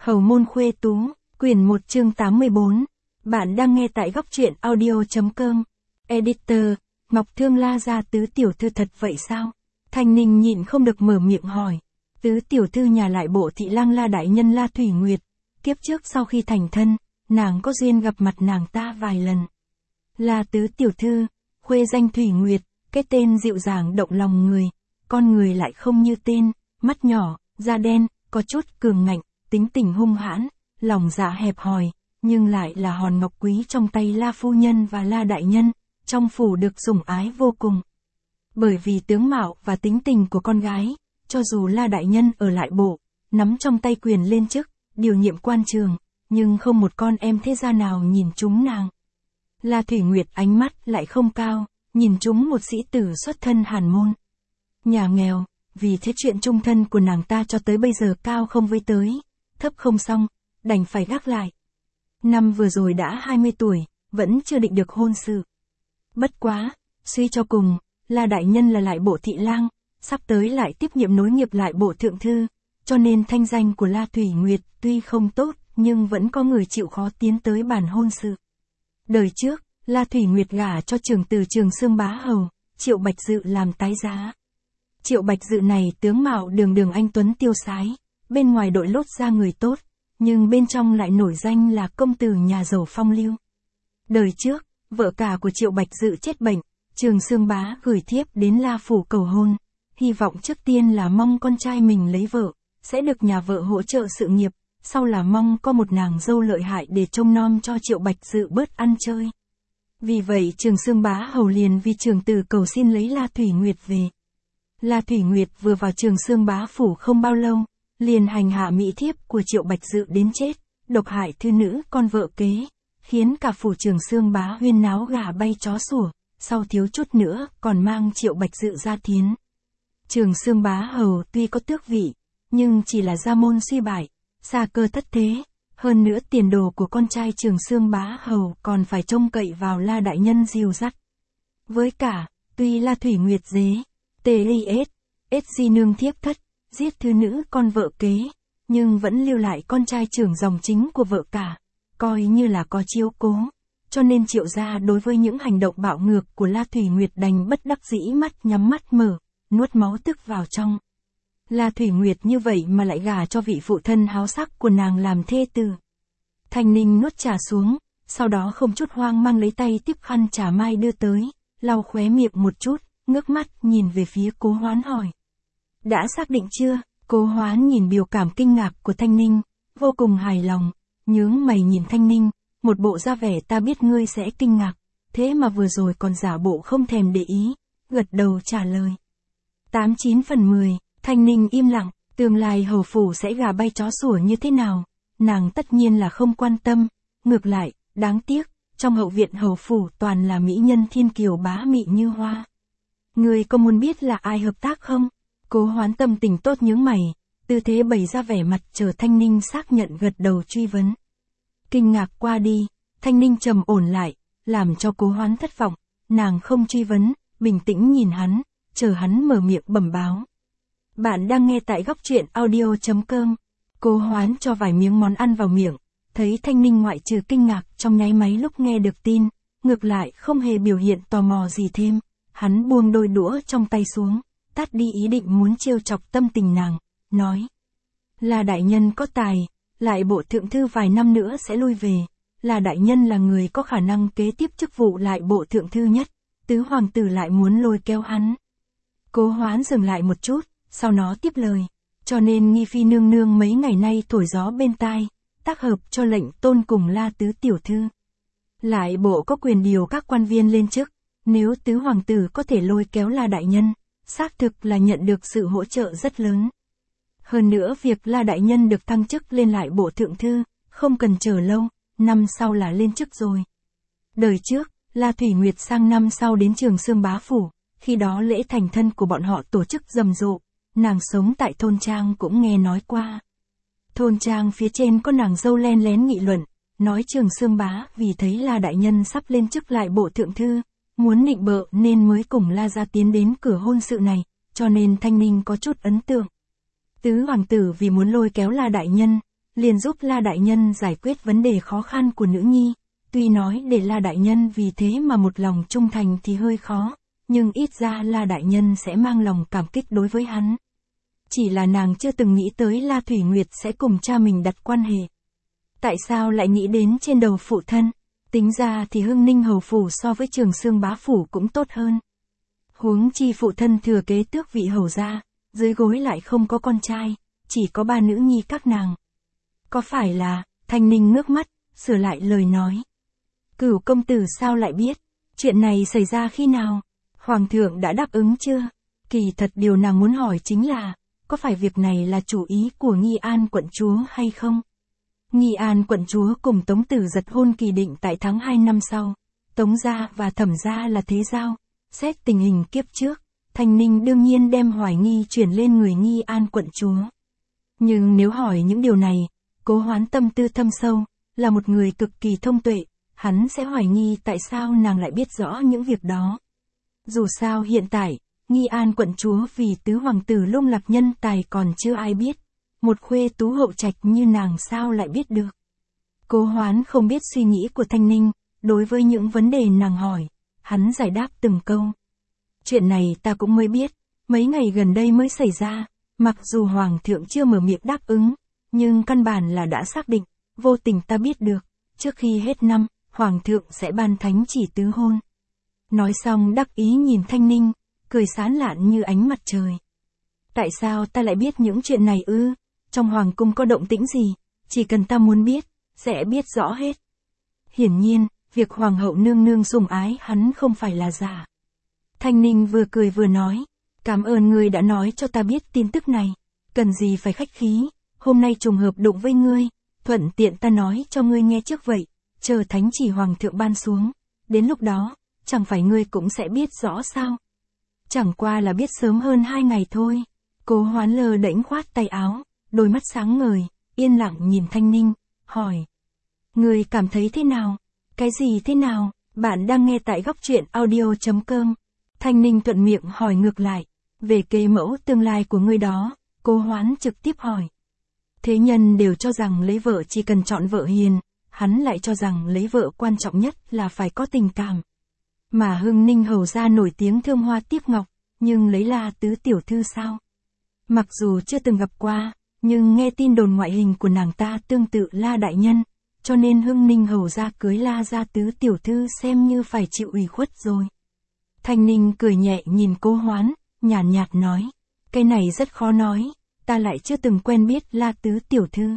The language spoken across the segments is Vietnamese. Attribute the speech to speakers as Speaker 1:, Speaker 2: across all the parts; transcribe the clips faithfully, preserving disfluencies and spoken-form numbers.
Speaker 1: Hầu môn khuê tú, quyển một chương tám mươi bốn. Bạn đang nghe tại góc truyện audio.com. Editor, Ngọc Thương La gia tứ tiểu thư thật vậy sao? Thanh Ninh nhịn không được mở miệng hỏi. Tứ tiểu thư nhà lại bộ thị lang La đại nhân La Thủy Nguyệt. Kiếp trước sau khi thành thân, nàng có duyên gặp mặt nàng ta vài lần. La tứ tiểu thư, khuê danh Thủy Nguyệt, cái tên dịu dàng động lòng người. Con người lại không như tên, mắt nhỏ, da đen, có chút cường ngạnh, tính tình hung hãn, lòng dạ hẹp hòi, nhưng lại là hòn ngọc quý trong tay La phu nhân và La đại nhân, trong phủ được sủng ái vô cùng. Bởi vì tướng mạo và tính tình của con gái, cho dù La đại nhân ở lại bộ, nắm trong tay quyền lên chức, điều nhiệm quan trường, nhưng không một con em thế gia nào nhìn trúng nàng. La Thủy Nguyệt ánh mắt lại không cao, nhìn trúng một sĩ tử xuất thân hàn môn. Nhà nghèo, vì thế chuyện chung thân của nàng ta cho tới bây giờ cao không với tới, thấp không xong, đành phải gác lại. Năm vừa rồi đã hai mươi tuổi, vẫn chưa định được hôn sự. Bất quá, suy cho cùng, La đại nhân là lại bộ thị lang, sắp tới lại tiếp nhiệm nối nghiệp lại bộ thượng thư, cho nên thanh danh của La Thủy Nguyệt tuy không tốt, nhưng vẫn có người chịu khó tiến tới bàn hôn sự. Đời trước, La Thủy Nguyệt gả cho trưởng từ Trường Xương Bá Hầu, Triệu Bạch Dự làm tái giá. Triệu Bạch Dự này tướng mạo đường đường anh tuấn tiêu sái, bên ngoài đội lốt ra người tốt, nhưng bên trong lại nổi danh là công tử nhà giàu phong lưu. Đời trước, vợ cả của Triệu Bạch Dự chết bệnh, Trường Xương Bá gửi thiếp đến La phủ cầu hôn, hy vọng trước tiên là mong con trai mình lấy vợ, sẽ được nhà vợ hỗ trợ sự nghiệp, sau là mong có một nàng dâu lợi hại để trông nom cho Triệu Bạch Dự bớt ăn chơi. Vì vậy Trường Xương Bá Hầu liền vì trường tử cầu xin lấy La Thủy Nguyệt về. La Thủy Nguyệt vừa vào Trường Xương Bá phủ không bao lâu, liền hành hạ mỹ thiếp của Triệu Bạch Dự đến chết, độc hại thư nữ con vợ kế, khiến cả phủ Trường Xương Bá huyên náo gà bay chó sủa, sau thiếu chút nữa còn mang Triệu Bạch Dự ra thiến. Trường Xương Bá Hầu tuy có tước vị, nhưng chỉ là gia môn suy bại, xa cơ thất thế, hơn nữa tiền đồ của con trai Trường Xương Bá Hầu còn phải trông cậy vào La đại nhân dìu dắt. Với cả, tuy La Thủy Nguyệt dế, tê li ết, ết di nương thiếp thất, giết thư nữ con vợ kế, nhưng vẫn lưu lại con trai trưởng dòng chính của vợ cả, coi như là có chiếu cố, cho nên Triệu gia đối với những hành động bạo ngược của La Thủy Nguyệt đành bất đắc dĩ mắt nhắm mắt mở, nuốt máu tức vào trong. La Thủy Nguyệt như vậy mà lại gả cho vị phụ thân háo sắc của nàng làm thê tử. Thanh Ninh nuốt trà xuống, sau đó không chút hoang mang lấy tay tiếp khăn trà mai đưa tới, lau khóe miệng một chút, ngước mắt nhìn về phía Cố Hoán hỏi. Đã xác định chưa? Cố Hoán nhìn biểu cảm kinh ngạc của Thanh Ninh, vô cùng hài lòng, nhướng mày nhìn Thanh Ninh, một bộ ra vẻ ta biết ngươi sẽ kinh ngạc, thế mà vừa rồi còn giả bộ không thèm để ý, gật đầu trả lời. Tám chín phần mười, Thanh Ninh im lặng, tương lai hầu phủ sẽ gà bay chó sủa như thế nào, nàng tất nhiên là không quan tâm, ngược lại, đáng tiếc, trong hậu viện hầu phủ toàn là mỹ nhân thiên kiều bá mị như hoa. Ngươi có muốn biết là ai hợp tác không? Cố Hoán tâm tình tốt nhướng mày, tư thế bày ra vẻ mặt chờ Thanh Ninh xác nhận gật đầu truy vấn. Kinh ngạc qua đi, Thanh Ninh trầm ổn lại, làm cho Cố Hoán thất vọng, nàng không truy vấn, bình tĩnh nhìn hắn, chờ hắn mở miệng bẩm báo. Bạn đang nghe tại góc truyện audio.com. Cố Hoán cho vài miếng món ăn vào miệng, thấy Thanh Ninh ngoại trừ kinh ngạc trong nháy máy lúc nghe được tin, ngược lại không hề biểu hiện tò mò gì thêm, hắn buông đôi đũa trong tay xuống, tắt đi ý định muốn trêu chọc tâm tình nàng, nói. Là đại nhân có tài, lại bộ thượng thư vài năm nữa sẽ lui về, là đại nhân là người có khả năng kế tiếp chức vụ lại bộ thượng thư nhất, tứ hoàng tử lại muốn lôi kéo hắn. Cố Hoán dừng lại một chút, sau nó tiếp lời, cho nên nghi phi nương nương mấy ngày nay thổi gió bên tai, tác hợp cho lệnh tôn cùng La tứ tiểu thư. Lại bộ có quyền điều các quan viên lên chức, nếu tứ hoàng tử có thể lôi kéo La đại nhân, xác thực là nhận được sự hỗ trợ rất lớn. Hơn nữa việc La đại nhân được thăng chức lên lại bộ thượng thư, không cần chờ lâu, năm sau là lên chức rồi. Đời trước, La Thủy Nguyệt sang năm sau đến Trường Xương Bá phủ, khi đó lễ thành thân của bọn họ tổ chức rầm rộ, nàng sống tại thôn trang cũng nghe nói qua. Thôn trang phía trên có nàng dâu len lén nghị luận, nói Trường Xương Bá vì thấy La đại nhân sắp lên chức lại bộ thượng thư, muốn nịnh bợ nên mới cùng La gia tiến đến cửa hôn sự này, cho nên Thanh Ninh có chút ấn tượng. Tứ hoàng tử vì muốn lôi kéo La đại nhân, liền giúp La Đại Nhân giải quyết vấn đề khó khăn của nữ nhi. Tuy nói để La Đại Nhân vì thế mà một lòng trung thành thì hơi khó, nhưng ít ra La Đại Nhân sẽ mang lòng cảm kích đối với hắn. Chỉ là nàng chưa từng nghĩ tới La Thủy Nguyệt sẽ cùng cha mình đặt quan hệ. Tại sao lại nghĩ đến trên đầu phụ thân? Tính ra thì Hưng Ninh hầu phủ so với Trường Xương bá phủ cũng tốt hơn. Huống chi phụ thân thừa kế tước vị hầu gia, dưới gối lại không có con trai, chỉ có ba nữ nhi các nàng. Có phải là, Thanh Ninh ngước mắt, sửa lại lời nói. Cửu công tử sao lại biết? Chuyện này xảy ra khi nào? Hoàng thượng đã đáp ứng chưa? Kỳ thật điều nàng muốn hỏi chính là, có phải việc này là chủ ý của Nghi An quận chúa hay không? Nghi An quận chúa cùng Tống Tử Giật hôn kỳ định tại tháng hai năm sau. Tống gia và Thẩm gia là thế giao. Xét tình hình kiếp trước, Thanh Ninh đương nhiên đem hoài nghi chuyển lên người Nghi An quận chúa. Nhưng nếu hỏi những điều này, Cố Hoán tâm tư thâm sâu, là một người cực kỳ thông tuệ, hắn sẽ hoài nghi tại sao nàng lại biết rõ những việc đó. Dù sao hiện tại, Nghi An quận chúa vì tứ hoàng tử lung lạc nhân tài còn chưa ai biết. Một khuê tú hậu trạch như nàng sao lại biết được. Cố Hoán không biết suy nghĩ của Thanh Ninh, đối với những vấn đề nàng hỏi, hắn giải đáp từng câu. Chuyện này ta cũng mới biết, mấy ngày gần đây mới xảy ra, mặc dù Hoàng thượng chưa mở miệng đáp ứng, nhưng căn bản là đã xác định, vô tình ta biết được, trước khi hết năm, Hoàng thượng sẽ ban thánh chỉ tứ hôn. Nói xong đắc ý nhìn Thanh Ninh, cười sán lạn như ánh mặt trời. Tại sao ta lại biết những chuyện này ư? Trong hoàng cung có động tĩnh gì, chỉ cần ta muốn biết, sẽ biết rõ hết. Hiển nhiên, việc hoàng hậu nương nương sủng ái hắn không phải là giả. Thanh Ninh vừa cười vừa nói, cảm ơn ngươi đã nói cho ta biết tin tức này, cần gì phải khách khí, hôm nay trùng hợp đụng với ngươi, thuận tiện ta nói cho ngươi nghe trước vậy, chờ thánh chỉ hoàng thượng ban xuống, đến lúc đó, chẳng phải ngươi cũng sẽ biết rõ sao. Chẳng qua là biết sớm hơn hai ngày thôi. Cố Hoán lờ đễnh khoát tay áo, đôi mắt sáng ngời, yên lặng nhìn Thanh Ninh, hỏi. Ngươi cảm thấy thế nào? Cái gì thế nào? Bạn đang nghe tại góc truyện audio chấm com. Thanh Ninh thuận miệng hỏi ngược lại. Về kế mẫu tương lai của ngươi đó, Cố Hoán trực tiếp hỏi. Thế nhân đều cho rằng lấy vợ chỉ cần chọn vợ hiền, hắn lại cho rằng lấy vợ quan trọng nhất là phải có tình cảm. Mà Hưng Ninh hầu gia nổi tiếng thương hoa tiếc ngọc, nhưng lấy La tứ tiểu thư sao? Mặc dù chưa từng gặp qua, nhưng nghe tin đồn ngoại hình của nàng ta tương tự La đại nhân, cho nên Hưng Ninh hầu gia cưới La gia tứ tiểu thư xem như phải chịu ủy khuất rồi. Thanh Ninh cười nhẹ nhìn Cố Hoán, nhàn nhạt, nhạt nói, cái này rất khó nói, ta lại chưa từng quen biết La tứ tiểu thư.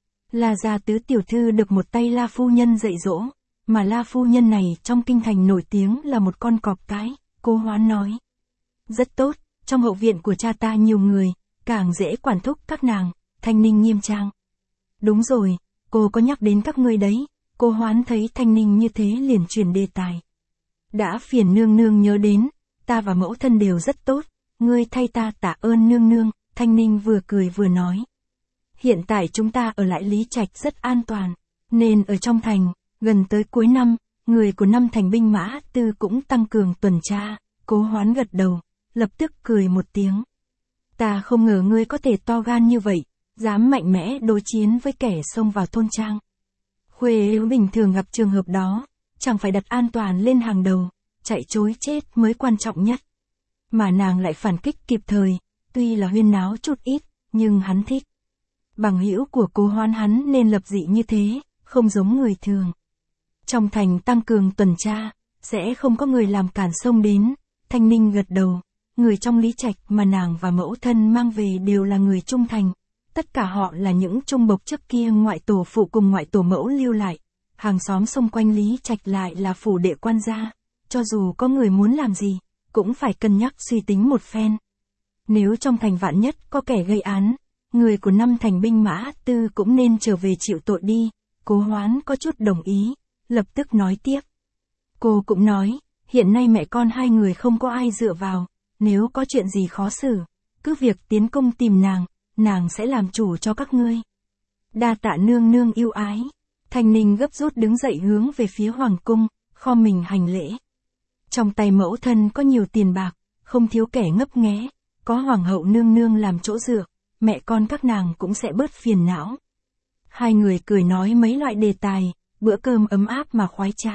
Speaker 1: La gia tứ tiểu thư được một tay La phu nhân dạy dỗ, mà La phu nhân này trong kinh thành nổi tiếng là một con cọp cái, Cố Hoán nói. Rất tốt, trong hậu viện của cha ta nhiều người, càng dễ quản thúc các nàng. Thanh Ninh nghiêm trang. Đúng rồi, cô có nhắc đến các ngươi đấy. Cố Hoán thấy Thanh Ninh như thế liền chuyển đề tài. Đã phiền nương nương nhớ đến, ta và mẫu thân đều rất tốt, ngươi thay ta tạ ơn nương nương. Thanh Ninh vừa cười vừa nói. Hiện tại chúng ta ở lại Lý Trạch rất an toàn, nên ở trong thành, gần tới cuối năm, người của năm thành binh mã tư cũng tăng cường tuần tra. Cố Hoán gật đầu, lập tức cười một tiếng. Ta không ngờ ngươi có thể to gan như vậy, dám mạnh mẽ đối chiến với kẻ xông vào thôn trang. Khuê bình thường gặp trường hợp đó, chẳng phải đặt an toàn lên hàng đầu, chạy chối chết mới quan trọng nhất. Mà nàng lại phản kích kịp thời, tuy là huyên náo chút ít, nhưng hắn thích. Bằng hữu của Cố Hoán hắn nên lập dị như thế, không giống người thường. Trong thành tăng cường tuần tra, sẽ không có người làm cản xông đến. Thanh Ninh gật đầu, người trong Lý Trạch mà nàng và mẫu thân mang về đều là người trung thành. Tất cả họ là những trung bộc trước kia ngoại tổ phụ cùng ngoại tổ mẫu lưu lại. Hàng xóm xung quanh Lý Trạch lại là phủ đệ quan gia. Cho dù có người muốn làm gì, cũng phải cân nhắc suy tính một phen. Nếu trong thành vạn nhất có kẻ gây án, người của năm thành binh mã tư cũng nên trở về chịu tội đi. Cố Hoán có chút đồng ý, lập tức nói tiếp. Cô cũng nói, hiện nay mẹ con hai người không có ai dựa vào, nếu có chuyện gì khó xử, cứ việc tiến công tìm nàng, nàng sẽ làm chủ cho các ngươi. Đa tạ nương nương yêu ái. Thanh Ninh gấp rút đứng dậy hướng về phía hoàng cung, kho mình hành lễ. Trong tay mẫu thân có nhiều tiền bạc, không thiếu kẻ ngấp nghé, có hoàng hậu nương nương làm chỗ dựa, mẹ con các nàng cũng sẽ bớt phiền não. Hai người cười nói mấy loại đề tài, bữa cơm ấm áp mà khoái trá.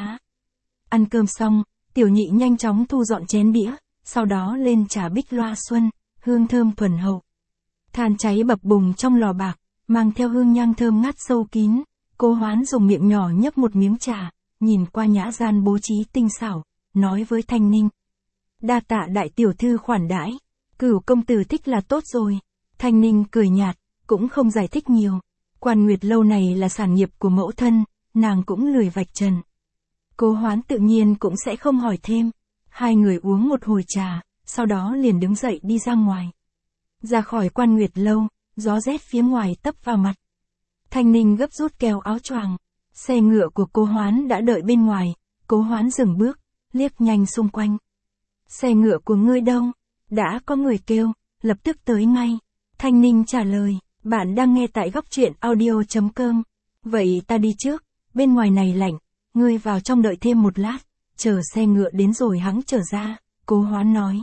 Speaker 1: Ăn cơm xong, Tiểu Nhị nhanh chóng thu dọn chén đĩa, sau đó lên trà bích loa xuân, hương thơm thuần hậu. Than cháy bập bùng trong lò bạc, mang theo hương nhang thơm ngát sâu kín. Cô Hoán dùng miệng nhỏ nhấp một miếng trà, nhìn qua nhã gian bố trí tinh xảo, nói với Thanh Ninh. Đa tạ đại tiểu thư khoản đãi, Cửu công tử thích là tốt rồi. Thanh Ninh cười nhạt, cũng không giải thích nhiều. Quan Nguyệt lâu này là sản nghiệp của mẫu thân, nàng cũng lười vạch trần. Cô Hoán tự nhiên cũng sẽ không hỏi thêm. Hai người uống một hồi trà, sau đó liền đứng dậy đi ra ngoài. Ra khỏi Quan Nguyệt lâu, gió rét phía ngoài tấp vào mặt. Thanh Ninh gấp rút kéo áo choàng. Xe ngựa của cô Hoán đã đợi bên ngoài, Cố Hoán dừng bước, liếc nhanh xung quanh. Xe ngựa của ngươi đâu? Đã có người kêu, lập tức tới ngay. Thanh Ninh trả lời, bạn đang nghe tại góc truyện audio chấm com. Vậy ta đi trước, bên ngoài này lạnh, ngươi vào trong đợi thêm một lát, chờ xe ngựa đến rồi hẵng trở ra, Cố Hoán nói.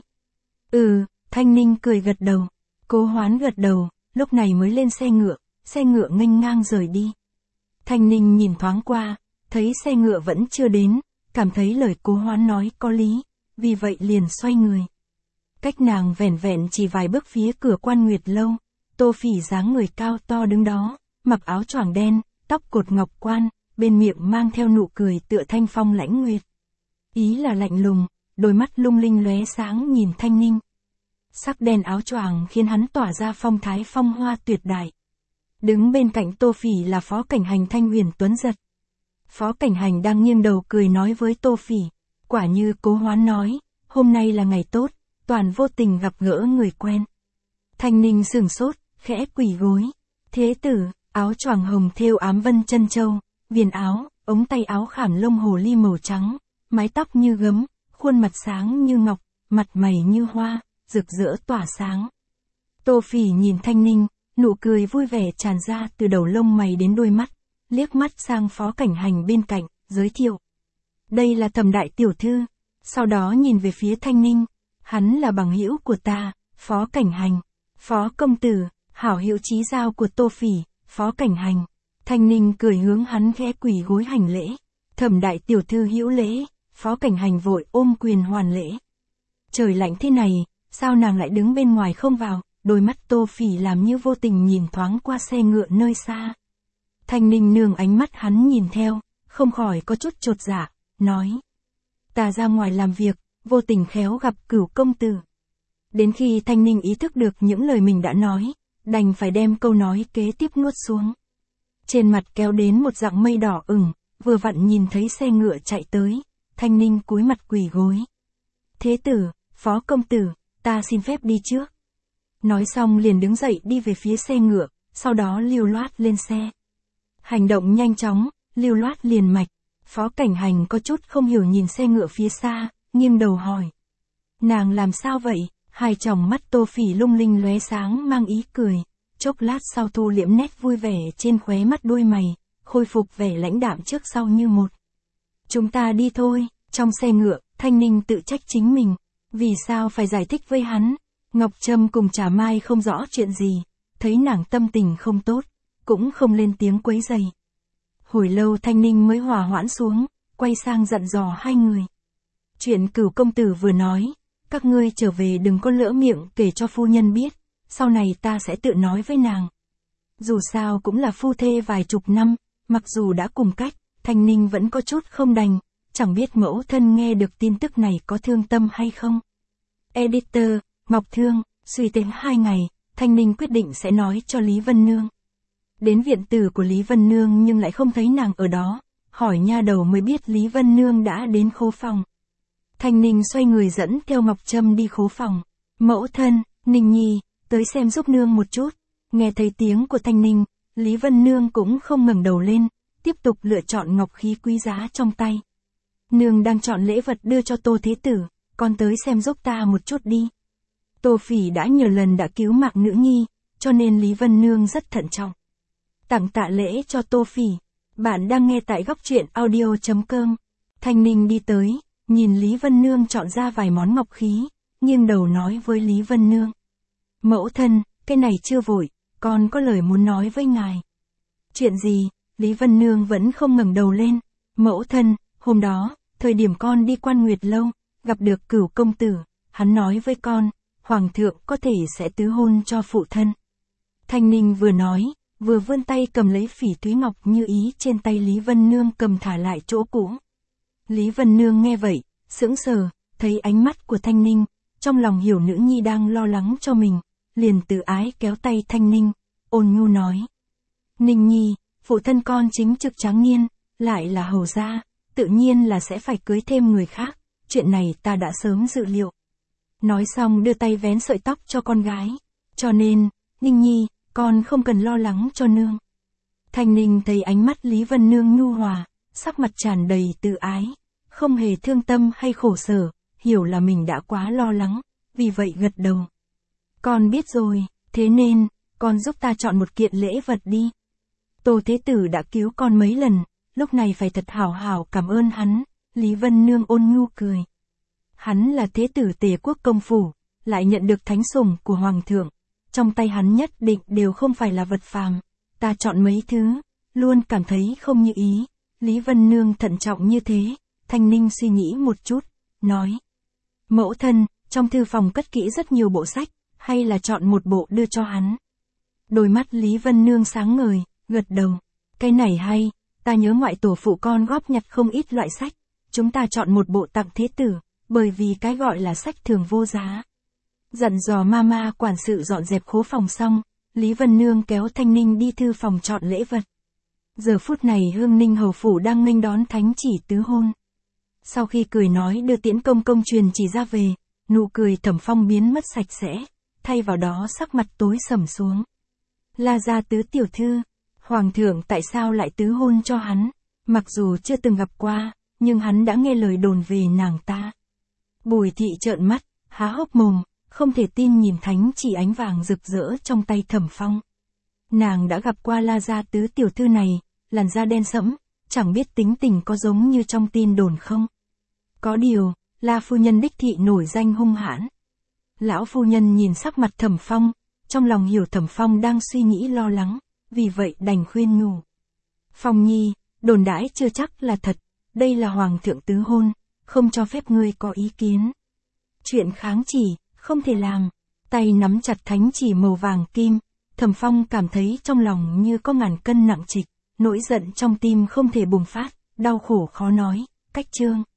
Speaker 1: Ừ, Thanh Ninh cười gật đầu. Cố Hoán gật đầu, lúc này mới lên xe ngựa, xe ngựa nghênh ngang rời đi. Thanh Ninh nhìn thoáng qua, thấy xe ngựa vẫn chưa đến, cảm thấy lời Cố Hoán nói có lý, vì vậy liền xoay người. Cách nàng vẻn vẹn chỉ vài bước phía cửa Quan Nguyệt lâu, Tô Phỉ dáng người cao to đứng đó, mặc áo choàng đen, tóc cột ngọc quan, bên miệng mang theo nụ cười tựa thanh phong lãnh nguyệt. Ý là lạnh lùng, đôi mắt lung linh lóe sáng nhìn Thanh Ninh. Sắc đen áo choàng khiến hắn tỏa ra phong thái phong hoa tuyệt đại. Đứng bên cạnh Tô Phỉ là Phó Cảnh Hành thanh huyền tuấn giật. Phó Cảnh Hành đang nghiêng đầu cười nói với Tô Phỉ, quả như Cố Hoán nói, hôm nay là ngày tốt, toàn vô tình gặp gỡ người quen. Thanh Ninh sửng sốt, khẽ quỳ gối. Thế tử, áo choàng hồng thêu ám vân chân châu, viền áo, ống tay áo khảm lông hồ ly màu trắng, mái tóc như gấm, khuôn mặt sáng như ngọc, mặt mày như hoa, rực rỡ tỏa sáng. Tô Phỉ nhìn Thanh Ninh, nụ cười vui vẻ tràn ra từ đầu lông mày đến đôi mắt, liếc mắt sang Phó Cảnh Hành bên cạnh, giới thiệu. Đây là Thẩm đại tiểu thư, sau đó nhìn về phía Thanh Ninh, hắn là bằng hữu của ta, Phó Cảnh Hành. Phó công tử, hảo hữu chí giao của Tô Phỉ, Phó Cảnh Hành. Thanh Ninh cười hướng hắn khẽ quỳ gối hành lễ. Thẩm đại tiểu thư hữu lễ, Phó Cảnh Hành vội ôm quyền hoàn lễ. Trời lạnh thế này, sao nàng lại đứng bên ngoài không vào? Đôi mắt Tô Phỉ làm như vô tình nhìn thoáng qua xe ngựa nơi xa. Thanh Ninh nương ánh mắt hắn nhìn theo, không khỏi có chút chột dạ, nói. Ta ra ngoài làm việc, vô tình khéo gặp Cửu công tử. Đến khi Thanh Ninh ý thức được những lời mình đã nói, đành phải đem câu nói kế tiếp nuốt xuống. Trên mặt kéo đến một dạng mây đỏ ửng, vừa vặn nhìn thấy xe ngựa chạy tới, Thanh Ninh cúi mặt quỳ gối. Thế tử, Phó công tử, ta xin phép đi trước. Nói xong liền đứng dậy đi về phía xe ngựa, sau đó lưu loát lên xe. Hành động nhanh chóng, lưu loát liền mạch. Phó Cảnh Hành có chút không hiểu nhìn xe ngựa phía xa, nghiêng đầu hỏi. Nàng làm sao vậy? Hai tròng mắt Tô Phỉ lung linh lóe sáng mang ý cười, chốc lát sau thu liễm nét vui vẻ trên khóe mắt đôi mày, khôi phục vẻ lãnh đạm trước sau như một. Chúng ta đi thôi. Trong xe ngựa, Thanh Ninh tự trách chính mình, vì sao phải giải thích với hắn. Ngọc Trâm cùng Trà Mai không rõ chuyện gì, thấy nàng tâm tình không tốt, cũng không lên tiếng quấy rầy. Hồi lâu Thanh Ninh mới hòa hoãn xuống, quay sang dặn dò hai người. Chuyện Cửu công tử vừa nói, các ngươi trở về đừng có lỡ miệng kể cho phu nhân biết, sau này ta sẽ tự nói với nàng. Dù sao cũng là phu thê vài chục năm, mặc dù đã cùng cách, Thanh Ninh vẫn có chút không đành, chẳng biết mẫu thân nghe được tin tức này có thương tâm hay không. Editor, Ngọc Thương, suy tính hai ngày, Thanh Ninh quyết định sẽ nói cho Lý Vân Nương. Đến viện tử của Lý Vân Nương nhưng lại không thấy nàng ở đó, hỏi nha đầu mới biết Lý Vân Nương đã đến khố phòng. Thanh Ninh xoay người dẫn theo Ngọc Trâm đi khố phòng. Mẫu thân, Ninh Nhi, tới xem giúp nương một chút. Nghe thấy tiếng của Thanh Ninh, Lý Vân Nương cũng không ngẩng đầu lên, tiếp tục lựa chọn ngọc khí quý giá trong tay. Nương đang chọn lễ vật đưa cho Tô Thế Tử, con tới xem giúp ta một chút đi. Tô Phỉ đã nhiều lần đã cứu mạng nữ nhi, cho nên Lý Vân Nương rất thận trọng. Tặng tạ lễ cho Tô Phỉ. Bạn đang nghe tại góc truyện audio chấm com. Thanh Ninh đi tới, nhìn Lý Vân Nương chọn ra vài món ngọc khí, nghiêng đầu nói với Lý Vân Nương. Mẫu thân, cái này chưa vội, con có lời muốn nói với ngài. Chuyện gì? Lý Vân Nương vẫn không ngẩng đầu lên. Mẫu thân, hôm đó, thời điểm con đi Quan Nguyệt Lâu, gặp được Cửu công tử, hắn nói với con, Hoàng thượng có thể sẽ tứ hôn cho phụ thân. Thanh Ninh vừa nói, vừa vươn tay cầm lấy phỉ thúy ngọc như ý trên tay Lý Vân Nương cầm thả lại chỗ cũ. Lý Vân Nương nghe vậy, sững sờ, thấy ánh mắt của Thanh Ninh, trong lòng hiểu nữ nhi đang lo lắng cho mình, liền từ ái kéo tay Thanh Ninh, ôn nhu nói. Ninh nhi, phụ thân con chính trực tráng niên, lại là hầu gia, tự nhiên là sẽ phải cưới thêm người khác, chuyện này ta đã sớm dự liệu. Nói xong đưa tay vén sợi tóc cho con gái, cho nên, Ninh nhi, con không cần lo lắng cho nương. Thanh Ninh thấy ánh mắt Lý Vân Nương nhu hòa, sắc mặt tràn đầy từ ái, không hề thương tâm hay khổ sở, hiểu là mình đã quá lo lắng, vì vậy gật đầu. Con biết rồi, thế nên, con giúp ta chọn một kiện lễ vật đi. Tô Thế Tử đã cứu con mấy lần, lúc này phải thật hảo hảo cảm ơn hắn, Lý Vân Nương ôn nhu cười. Hắn là Thế Tử Tề Quốc công phủ, lại nhận được thánh sủng của Hoàng thượng, trong tay hắn nhất định đều không phải là vật phàm, ta chọn mấy thứ, luôn cảm thấy không như ý, Lý Vân Nương thận trọng như thế, Thanh Ninh suy nghĩ một chút, nói. Mẫu thân, trong thư phòng cất kỹ rất nhiều bộ sách, hay là chọn một bộ đưa cho hắn. Đôi mắt Lý Vân Nương sáng ngời, gật đầu, cái này hay, ta nhớ ngoại tổ phụ con góp nhặt không ít loại sách, chúng ta chọn một bộ tặng Thế Tử, bởi vì cái gọi là sách thường vô giá. Dặn dò mama quản sự dọn dẹp khố phòng xong, Lý Vân Nương kéo Thanh Ninh đi thư phòng chọn lễ vật. Giờ phút này Hương Ninh hầu phủ đang nghênh đón thánh chỉ tứ hôn. Sau khi cười nói đưa tiễn công công truyền chỉ ra về, nụ cười Thẩm Phong biến mất sạch sẽ, thay vào đó sắc mặt tối sầm xuống. La gia tứ tiểu thư, Hoàng thượng tại sao lại tứ hôn cho hắn, mặc dù chưa từng gặp qua, nhưng hắn đã nghe lời đồn về nàng ta. Bùi thị trợn mắt, há hốc mồm, không thể tin nhìn thánh chỉ ánh vàng rực rỡ trong tay Thẩm Phong. Nàng đã gặp qua La gia tứ tiểu thư này, làn da đen sẫm, chẳng biết tính tình có giống như trong tin đồn không. Có điều, La phu nhân đích thị nổi danh hung hãn. Lão phu nhân nhìn sắc mặt Thẩm Phong, trong lòng hiểu Thẩm Phong đang suy nghĩ lo lắng, vì vậy đành khuyên nhủ. Phong nhi, đồn đãi chưa chắc là thật, đây là hoàng thượng tứ hôn, không cho phép ngươi có ý kiến. Chuyện kháng chỉ, không thể làm. Tay nắm chặt thánh chỉ màu vàng kim, Thẩm Phong cảm thấy trong lòng như có ngàn cân nặng trịch, nỗi giận trong tim không thể bùng phát, đau khổ khó nói, cách chương.